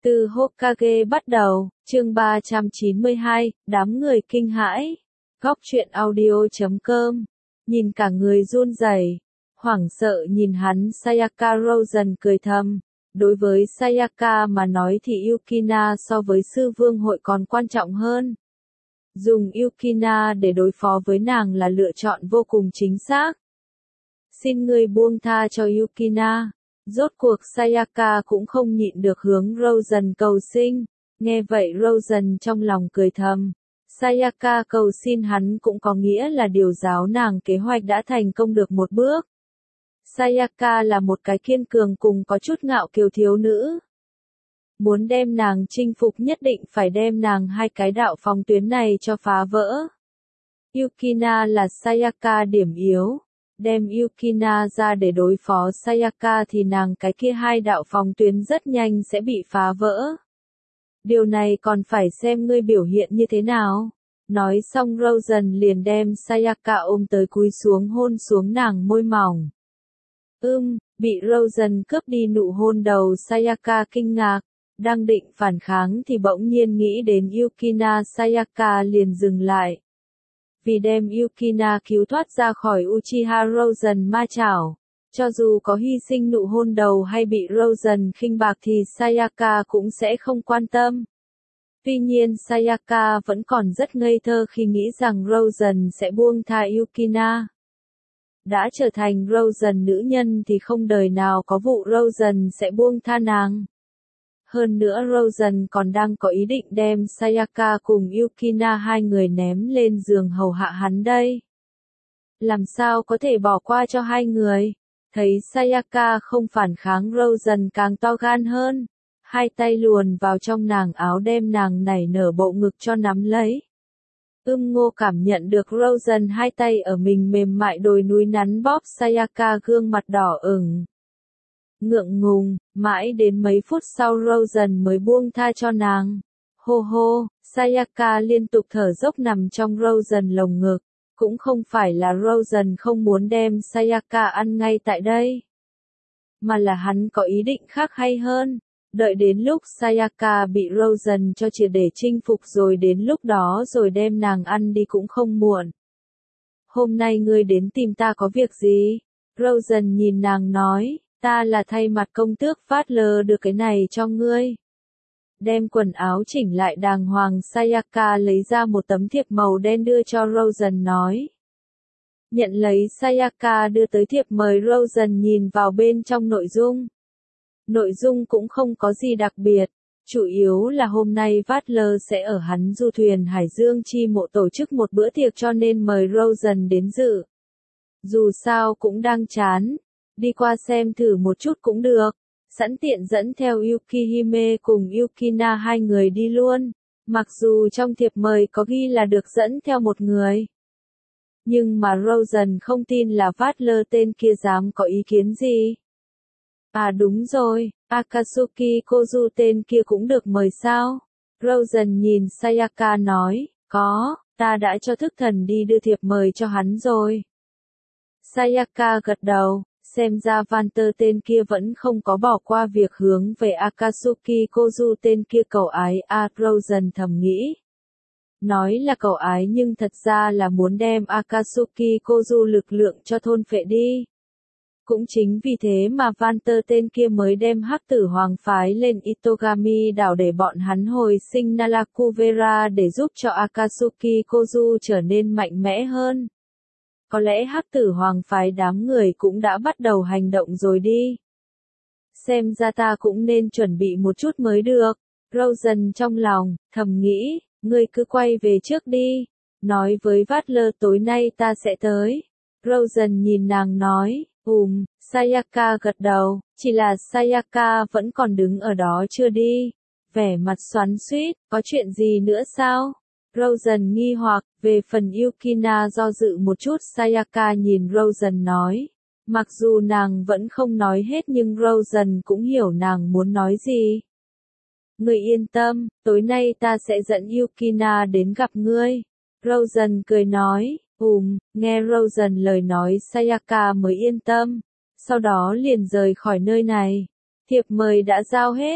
Từ Hokage bắt đầu, chương 392, đám người kinh hãi. Góc truyện audio.com. Nhìn cả người run rẩy, hoảng sợ nhìn hắn, Sayaka Rosen cười thầm. Đối với Sayaka mà nói thì Yukina so với sư vương hội còn quan trọng hơn. Dùng Yukina để đối phó với nàng là lựa chọn vô cùng chính xác. Xin ngươi buông tha cho Yukina. Rốt cuộc Sayaka cũng không nhịn được hướng Rosen cầu xin. Nghe vậy Rosen trong lòng cười thầm. Sayaka cầu xin hắn cũng có nghĩa là điều giáo nàng kế hoạch đã thành công được một bước. Sayaka là một cái kiên cường cùng có chút ngạo kiều thiếu nữ. Muốn đem nàng chinh phục nhất định phải đem nàng hai cái đạo phòng tuyến này cho phá vỡ. Yukina là Sayaka điểm yếu. Đem Yukina ra để đối phó Sayaka thì nàng cái kia hai đạo phòng tuyến rất nhanh sẽ bị phá vỡ. Điều này còn phải xem ngươi biểu hiện như thế nào. Nói xong Rosen liền đem Sayaka ôm tới cúi xuống hôn xuống nàng môi mỏng. Bị Rosen cướp đi nụ hôn đầu, Sayaka kinh ngạc. Đang định phản kháng thì bỗng nhiên nghĩ đến Yukina, Sayaka liền dừng lại. Vì đem Yukina cứu thoát ra khỏi Uchiha Rosen ma chảo. Cho dù có hy sinh nụ hôn đầu hay bị Rosen khinh bạc thì Sayaka cũng sẽ không quan tâm. Tuy nhiên Sayaka vẫn còn rất ngây thơ khi nghĩ rằng Rosen sẽ buông tha Yukina. Đã trở thành Rosen nữ nhân thì không đời nào có vụ Rosen sẽ buông tha nàng. Hơn nữa Rosen còn đang có ý định đem Sayaka cùng Yukina hai người ném lên giường hầu hạ hắn đây. Làm sao có thể bỏ qua cho hai người? Thấy Sayaka không phản kháng, Rosen càng to gan hơn. Hai tay luồn vào trong nàng áo đem nàng nảy nở bộ ngực cho nắm lấy. Ngô cảm nhận được Rosen hai tay ở mình mềm mại đồi núi nắn bóp Sayaka gương mặt đỏ ửng. Ngượng ngùng, mãi đến mấy phút sau Rosen mới buông tha cho nàng. Hô hô, Sayaka liên tục thở dốc nằm trong Rosen lồng ngực. Cũng không phải là Rosen không muốn đem Sayaka ăn ngay tại đây. Mà là hắn có ý định khác hay hơn. Đợi đến lúc Sayaka bị Rosen cho triệt để chinh phục rồi đến lúc đó rồi đem nàng ăn đi cũng không muộn. Hôm nay ngươi đến tìm ta có việc gì? Rosen nhìn nàng nói. Ta là thay mặt công tước Fatler đưa cái này cho ngươi. Đem quần áo chỉnh lại đàng hoàng, Sayaka lấy ra một tấm thiệp màu đen đưa cho Rosen nói. Nhận lấy Sayaka đưa tới thiệp mời, Rosen nhìn vào bên trong nội dung. Nội dung cũng không có gì đặc biệt, chủ yếu là hôm nay Fatler sẽ ở hắn du thuyền Hải Dương chi mộ tổ chức một bữa tiệc cho nên mời Rosen đến dự. Dù sao cũng đang chán. Đi qua xem thử một chút cũng được, sẵn tiện dẫn theo Yukihime cùng Yukina hai người đi luôn, mặc dù trong thiệp mời có ghi là được dẫn theo một người. Nhưng mà Rosen không tin là Fatler tên kia dám có ý kiến gì. À đúng rồi, Akatsuki Kozu tên kia cũng được mời sao? Rosen nhìn Sayaka nói, có, ta đã cho thức thần đi đưa thiệp mời cho hắn rồi. Sayaka gật đầu. Xem ra Vanter tên kia vẫn không có bỏ qua việc hướng về Akatsuki Kozu tên kia cầu ái. Rosen thầm nghĩ. Nói là cầu ái nhưng thật ra là muốn đem Akatsuki Kozu lực lượng cho thôn phệ đi. Cũng chính vì thế mà Vanter tên kia mới đem hắc tử hoàng phái lên Itogami đảo để bọn hắn hồi sinh Nalakuvera để giúp cho Akatsuki Kozu trở nên mạnh mẽ hơn. Có lẽ hắc tử hoàng phái đám người cũng đã bắt đầu hành động rồi đi. Xem ra ta cũng nên chuẩn bị một chút mới được. Rosen trong lòng, thầm nghĩ, ngươi cứ quay về trước đi. Nói với Fatler tối nay ta sẽ tới. Rosen nhìn nàng nói, Sayaka gật đầu, chỉ là Sayaka vẫn còn đứng ở đó chưa đi. Vẻ mặt xoắn xuýt, có chuyện gì nữa sao? Rosen nghi hoặc, về phần Yukina do dự một chút, Sayaka nhìn Rosen nói. Mặc dù nàng vẫn không nói hết nhưng Rosen cũng hiểu nàng muốn nói gì. Ngươi yên tâm, tối nay ta sẽ dẫn Yukina đến gặp ngươi. Rosen cười nói, nghe Rosen lời nói Sayaka mới yên tâm. Sau đó liền rời khỏi nơi này. Thiệp mời đã giao hết.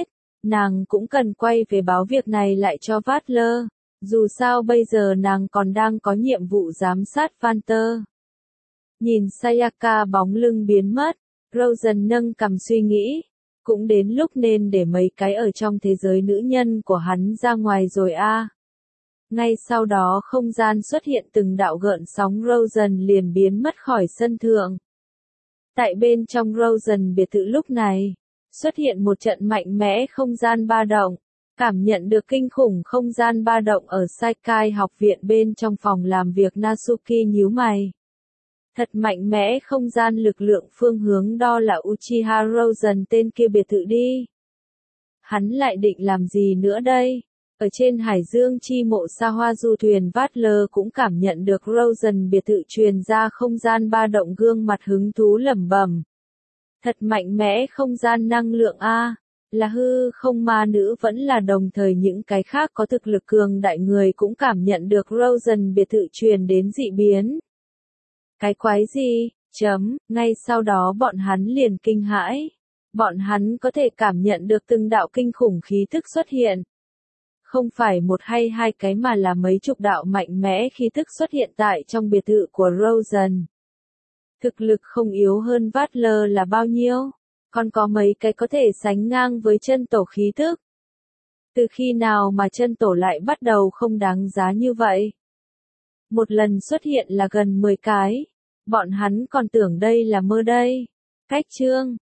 nàng cũng cần quay về báo việc này lại cho Butler. Dù sao bây giờ nàng còn đang có nhiệm vụ giám sát Walter. Nhìn Sayaka bóng lưng biến mất, Rosen nâng cằm suy nghĩ. Cũng đến lúc nên để mấy cái ở trong thế giới nữ nhân của hắn ra ngoài rồi a. Ngay sau đó không gian xuất hiện từng đạo gợn sóng Rosen liền biến mất khỏi sân thượng. Tại bên trong Rosen biệt thự lúc này, xuất hiện một trận mạnh mẽ không gian ba động. Cảm nhận được kinh khủng không gian ba động ở Saikai học viện bên trong phòng làm việc Natsuki nhíu mày. Thật mạnh mẽ không gian lực lượng phương hướng đo là Uchiha Rosen tên kia biệt thự đi. Hắn lại định làm gì nữa đây? Ở trên hải dương chi mộ xa hoa du thuyền Butler cũng cảm nhận được Rosen biệt thự truyền ra không gian ba động gương mặt hứng thú lẩm bẩm. Thật mạnh mẽ không gian năng lượng a. Là hư không ma nữ vẫn là đồng thời những cái khác có thực lực cường đại người cũng cảm nhận được Rosen biệt thự truyền đến dị biến. Cái quái gì? Ngay sau đó bọn hắn liền kinh hãi. Bọn hắn có thể cảm nhận được từng đạo kinh khủng khí thức xuất hiện. Không phải một hay hai cái mà là mấy chục đạo mạnh mẽ khí thức xuất hiện tại trong biệt thự của Rosen. Thực lực không yếu hơn Butler là bao nhiêu? Còn có mấy cái có thể sánh ngang với chân tổ khí thức. Từ khi nào mà chân tổ lại bắt đầu không đáng giá như vậy? Một lần xuất hiện là gần 10 cái. Bọn hắn còn tưởng đây là mơ đây. Cách chương